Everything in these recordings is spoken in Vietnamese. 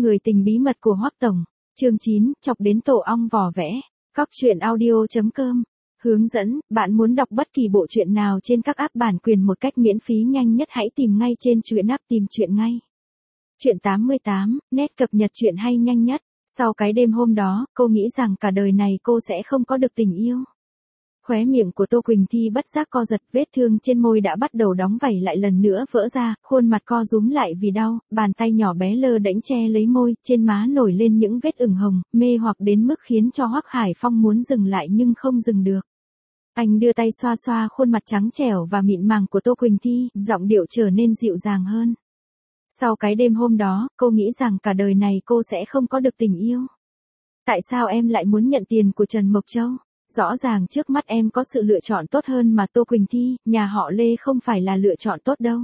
Người tình bí mật của Hoắc Tổng, chương 9, chọc đến tổ ong vò vẽ. Cóc truyện audio.com. Hướng dẫn, bạn muốn đọc bất kỳ bộ truyện nào trên các app bản quyền một cách miễn phí nhanh nhất hãy tìm ngay trên truyện app tìm truyện ngay. Truyện 88, nét cập nhật truyện hay nhanh nhất. Sau cái đêm hôm đó, cô nghĩ rằng cả đời này cô sẽ không có được tình yêu. Khóe miệng của Tô Quỳnh Thi bất giác co giật, vết thương trên môi đã bắt đầu đóng vảy lại lần nữa vỡ ra, khuôn mặt co rúm lại vì đau, bàn tay nhỏ bé lơ đễnh che lấy môi, trên má nổi lên những vết ửng hồng, mê hoặc đến mức khiến cho Hoắc Hải Phong muốn dừng lại nhưng không dừng được. Anh đưa tay xoa xoa khuôn mặt trắng trẻo và mịn màng của Tô Quỳnh Thi, giọng điệu trở nên dịu dàng hơn. Sau cái đêm hôm đó, cô nghĩ rằng cả đời này cô sẽ không có được tình yêu. Tại sao em lại muốn nhận tiền của Trần Mộc Châu? Rõ ràng trước mắt em có sự lựa chọn tốt hơn mà Tô Quỳnh Thi, nhà họ Lê không phải là lựa chọn tốt đâu.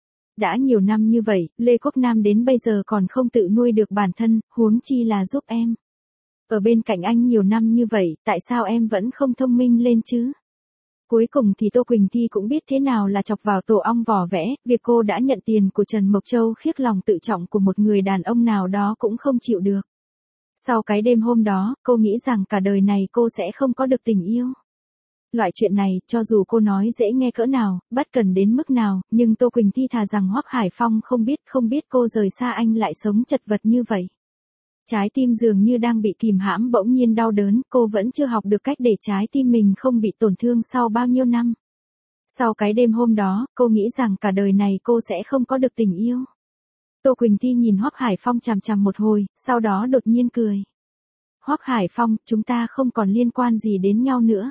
Đã nhiều năm như vậy, Lê Quốc Nam đến bây giờ còn không tự nuôi được bản thân, huống chi là giúp em. Ở bên cạnh anh nhiều năm như vậy, tại sao em vẫn không thông minh lên chứ? Cuối cùng thì Tô Quỳnh Thi cũng biết thế nào là chọc vào tổ ong vò vẽ, việc cô đã nhận tiền của Trần Mộc Châu khiếc lòng tự trọng của một người đàn ông nào đó cũng không chịu được. Sau cái đêm hôm đó, cô nghĩ rằng cả đời này cô sẽ không có được tình yêu. Loại chuyện này, cho dù cô nói dễ nghe cỡ nào, bất cần đến mức nào, nhưng Tô Quỳnh Thi thà rằng Hoắc Hải Phong không biết cô rời xa anh lại sống chật vật như vậy. Trái tim dường như đang bị kìm hãm bỗng nhiên đau đớn, cô vẫn chưa học được cách để trái tim mình không bị tổn thương sau bao nhiêu năm. Sau cái đêm hôm đó, cô nghĩ rằng cả đời này cô sẽ không có được tình yêu. Tô Quỳnh Thi nhìn Hoắc Hải Phong chằm chằm một hồi, sau đó đột nhiên cười. Hoắc Hải Phong, chúng ta không còn liên quan gì đến nhau nữa.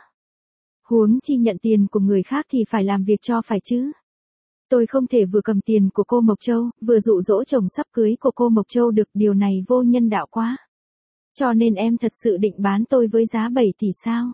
Huống chi nhận tiền của người khác thì phải làm việc cho phải chứ. Tôi không thể vừa cầm tiền của cô Mộc Châu, vừa dụ dỗ chồng sắp cưới của cô Mộc Châu được, điều này vô nhân đạo quá. Cho nên em thật sự định bán tôi với giá 7 tỷ sao?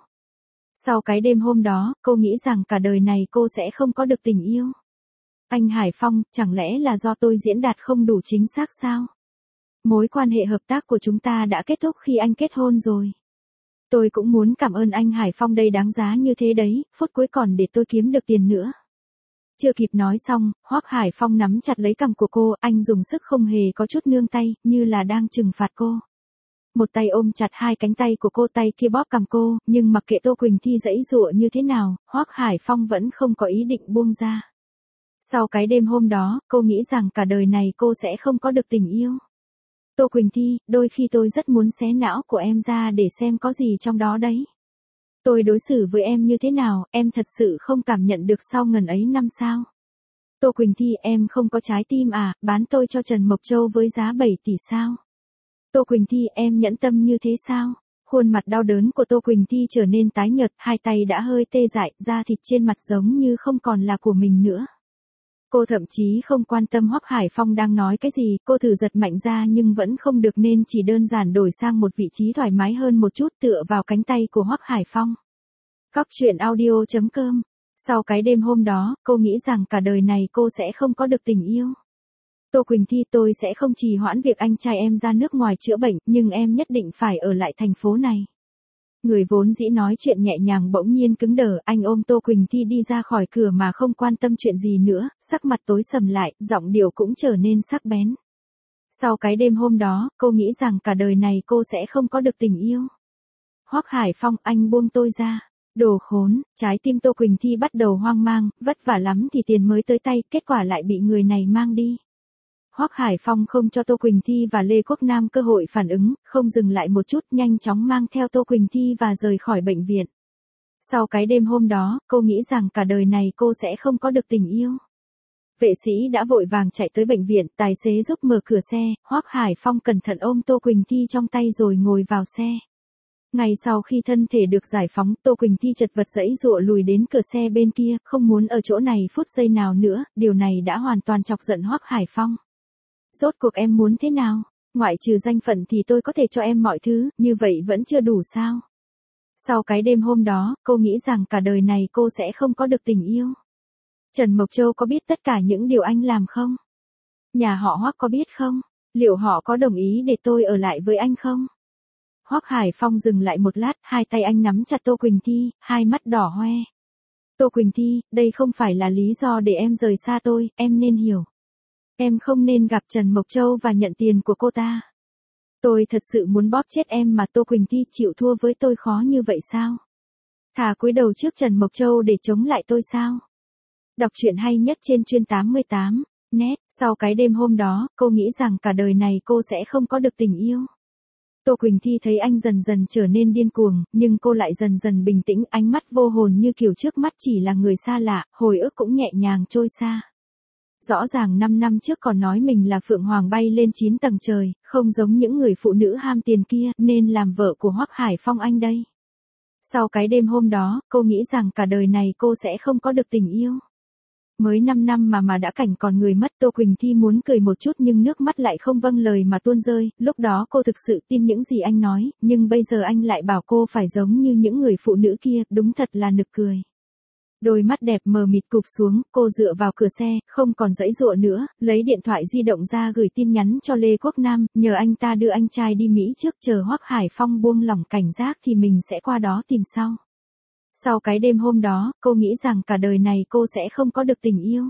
Sau cái đêm hôm đó, cô nghĩ rằng cả đời này cô sẽ không có được tình yêu. Anh Hải Phong, chẳng lẽ là do tôi diễn đạt không đủ chính xác sao? Mối quan hệ hợp tác của chúng ta đã kết thúc khi anh kết hôn rồi. Tôi cũng muốn cảm ơn anh Hải Phong đây, đáng giá như thế đấy, phút cuối còn để tôi kiếm được tiền nữa. Chưa kịp nói xong, Hoắc Hải Phong nắm chặt lấy cằm của cô, anh dùng sức không hề có chút nương tay, như là đang trừng phạt cô. Một tay ôm chặt hai cánh tay của cô, tay kia bóp cằm cô, nhưng mặc kệ Tô Quỳnh Thi giãy giụa như thế nào, Hoắc Hải Phong vẫn không có ý định buông ra. Sau cái đêm hôm đó, cô nghĩ rằng cả đời này cô sẽ không có được tình yêu. Tô Quỳnh Thi, đôi khi tôi rất muốn xé não của em ra để xem có gì trong đó đấy. Tôi đối xử với em như thế nào, em thật sự không cảm nhận được sau ngần ấy năm sao? Tô Quỳnh Thi, em không có trái tim à, bán tôi cho Trần Mộc Châu với giá 7 tỷ sao? Tô Quỳnh Thi, em nhẫn tâm như thế sao? Khuôn mặt đau đớn của Tô Quỳnh Thi trở nên tái nhợt, hai tay đã hơi tê dại, da thịt trên mặt giống như không còn là của mình nữa. Cô thậm chí không quan tâm Hoắc Hải Phong đang nói cái gì, cô thử giật mạnh ra nhưng vẫn không được nên chỉ đơn giản đổi sang một vị trí thoải mái hơn một chút tựa vào cánh tay của Hoắc Hải Phong. Cóc truyện audio.com. Sau cái đêm hôm đó, cô nghĩ rằng cả đời này cô sẽ không có được tình yêu. Tô Quỳnh Thi, tôi sẽ không trì hoãn việc anh trai em ra nước ngoài chữa bệnh, nhưng em nhất định phải ở lại thành phố này. Người vốn dĩ nói chuyện nhẹ nhàng bỗng nhiên cứng đờ, anh ôm Tô Quỳnh Thi đi ra khỏi cửa mà không quan tâm chuyện gì nữa, sắc mặt tối sầm lại, giọng điệu cũng trở nên sắc bén. Sau cái đêm hôm đó, cô nghĩ rằng cả đời này cô sẽ không có được tình yêu. Hoắc Hải Phong, anh buông tôi ra. Đồ khốn, trái tim Tô Quỳnh Thi bắt đầu hoang mang, vất vả lắm thì tiền mới tới tay, kết quả lại bị người này mang đi. Hoắc Hải Phong không cho Tô Quỳnh Thi và Lê Quốc Nam cơ hội phản ứng, không dừng lại một chút, nhanh chóng mang theo Tô Quỳnh Thi và rời khỏi bệnh viện. Sau cái đêm hôm đó, cô nghĩ rằng cả đời này cô sẽ không có được tình yêu. Vệ sĩ đã vội vàng chạy tới bệnh viện, tài xế giúp mở cửa xe, Hoắc Hải Phong cẩn thận ôm Tô Quỳnh Thi trong tay rồi ngồi vào xe. Ngay sau khi thân thể được giải phóng, Tô Quỳnh Thi chật vật giãy giụa lùi đến cửa xe bên kia, không muốn ở chỗ này phút giây nào nữa, điều này đã hoàn toàn chọc giận Hoắc Hải Phong. Rốt cuộc em muốn thế nào? Ngoại trừ danh phận thì tôi có thể cho em mọi thứ, như vậy vẫn chưa đủ sao? Sau cái đêm hôm đó, cô nghĩ rằng cả đời này cô sẽ không có được tình yêu. Trần Mộc Châu có biết tất cả những điều anh làm không? Nhà họ Hoắc có biết không? Liệu họ có đồng ý để tôi ở lại với anh không? Hoắc Hải Phong dừng lại một lát, hai tay anh nắm chặt Tô Quỳnh Thi, hai mắt đỏ hoe. Tô Quỳnh Thi, đây không phải là lý do để em rời xa tôi, em nên hiểu. Em không nên gặp Trần Mộc Châu và nhận tiền của cô ta. Tôi thật sự muốn bóp chết em mà Tô Quỳnh Thi chịu thua với tôi khó như vậy sao? Thà cúi đầu trước Trần Mộc Châu để chống lại tôi sao? Đọc truyện hay nhất trên chuyên 88. Net, sau cái đêm hôm đó, cô nghĩ rằng cả đời này cô sẽ không có được tình yêu. Tô Quỳnh Thi thấy anh dần dần trở nên điên cuồng, nhưng cô lại dần dần bình tĩnh, ánh mắt vô hồn như kiểu trước mắt chỉ là người xa lạ, hồi ức cũng nhẹ nhàng trôi xa. Rõ ràng 5 năm trước còn nói mình là Phượng Hoàng bay lên 9 tầng trời, không giống những người phụ nữ ham tiền kia, nên làm vợ của Hoắc Hải Phong anh đây. Sau cái đêm hôm đó, cô nghĩ rằng cả đời này cô sẽ không có được tình yêu. Mới 5 năm mà đã cảnh còn người mất. Tô Quỳnh Thi muốn cười một chút nhưng nước mắt lại không vâng lời mà tuôn rơi, lúc đó cô thực sự tin những gì anh nói, nhưng bây giờ anh lại bảo cô phải giống như những người phụ nữ kia, đúng thật là nực cười. Đôi mắt đẹp mờ mịt cụp xuống, cô dựa vào cửa xe, không còn giãy giụa nữa, lấy điện thoại di động ra gửi tin nhắn cho Lê Quốc Nam, nhờ anh ta đưa anh trai đi Mỹ trước, chờ Hoắc Hải Phong buông lỏng cảnh giác thì mình sẽ qua đó tìm sau. Sau cái đêm hôm đó, cô nghĩ rằng cả đời này cô sẽ không có được tình yêu.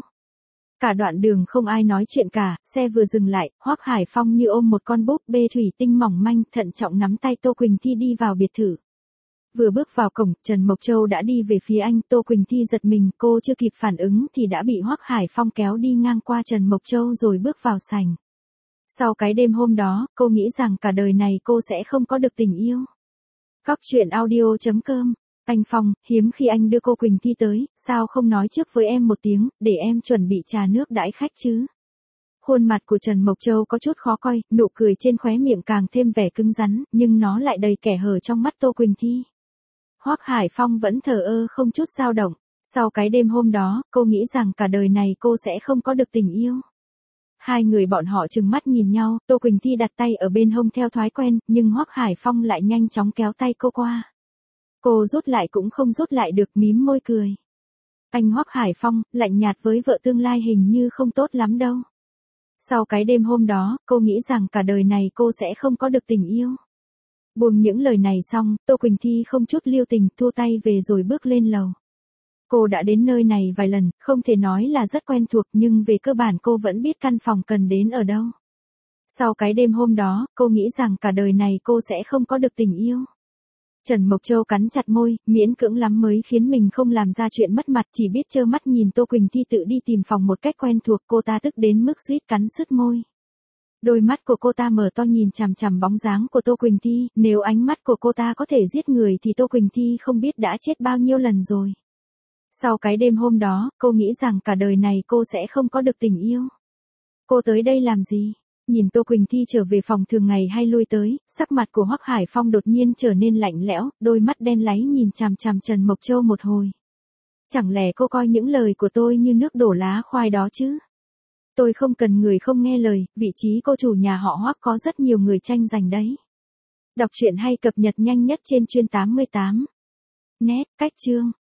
Cả đoạn đường không ai nói chuyện cả, xe vừa dừng lại, Hoắc Hải Phong như ôm một con búp bê thủy tinh mỏng manh, thận trọng nắm tay Tô Quỳnh Thi đi vào biệt thự. Vừa bước vào cổng, Trần Mộc Châu đã đi về phía anh, Tô Quỳnh Thi giật mình, cô chưa kịp phản ứng thì đã bị Hoắc Hải Phong kéo đi ngang qua Trần Mộc Châu rồi bước vào sảnh. Sau cái đêm hôm đó, cô nghĩ rằng cả đời này cô sẽ không có được tình yêu. Cóc truyện audio.com. Anh Phong, hiếm khi anh đưa cô Quỳnh Thi tới, sao không nói trước với em một tiếng, để em chuẩn bị trà nước đãi khách chứ? Khuôn mặt của Trần Mộc Châu có chút khó coi, nụ cười trên khóe miệng càng thêm vẻ cứng rắn, nhưng nó lại đầy kẻ hở trong mắt Tô Quỳnh Thi. Hoắc Hải Phong vẫn thờ ơ không chút dao động. Sau cái đêm hôm đó, cô nghĩ rằng cả đời này cô sẽ không có được tình yêu. Hai người bọn họ trừng mắt nhìn nhau, Tô Quỳnh Thi đặt tay ở bên hông theo thói quen, nhưng Hoắc Hải Phong lại nhanh chóng kéo tay cô qua. Cô rút lại cũng không rút lại được, mím môi cười. Anh Hoắc Hải Phong, lạnh nhạt với vợ tương lai hình như không tốt lắm đâu. Sau cái đêm hôm đó, cô nghĩ rằng cả đời này cô sẽ không có được tình yêu. Buông những lời này xong, Tô Quỳnh Thi không chút lưu tình thua tay về rồi bước lên lầu. Cô đã đến nơi này vài lần, không thể nói là rất quen thuộc nhưng về cơ bản cô vẫn biết căn phòng cần đến ở đâu. Sau cái đêm hôm đó, cô nghĩ rằng cả đời này cô sẽ không có được tình yêu. Trần Mộc Châu cắn chặt môi, miễn cưỡng lắm mới khiến mình không làm ra chuyện mất mặt, chỉ biết trơ mắt nhìn Tô Quỳnh Thi tự đi tìm phòng một cách quen thuộc, cô ta tức đến mức suýt cắn sứt môi. Đôi mắt của cô ta mở to nhìn chằm chằm bóng dáng của Tô Quỳnh Thi, nếu ánh mắt của cô ta có thể giết người thì Tô Quỳnh Thi không biết đã chết bao nhiêu lần rồi. Sau cái đêm hôm đó, cô nghĩ rằng cả đời này cô sẽ không có được tình yêu. Cô tới đây làm gì? Nhìn Tô Quỳnh Thi trở về phòng thường ngày hay lui tới, sắc mặt của Hoắc Hải Phong đột nhiên trở nên lạnh lẽo, đôi mắt đen láy nhìn chằm chằm Trần Mộc Châu một hồi. Chẳng lẽ cô coi những lời của tôi như nước đổ lá khoai đó chứ? Tôi không cần người không nghe lời, vị trí cô chủ nhà họ Hoắc có rất nhiều người tranh giành đấy. Đọc truyện hay cập nhật nhanh nhất trên chuyên 88. Net, cách chương.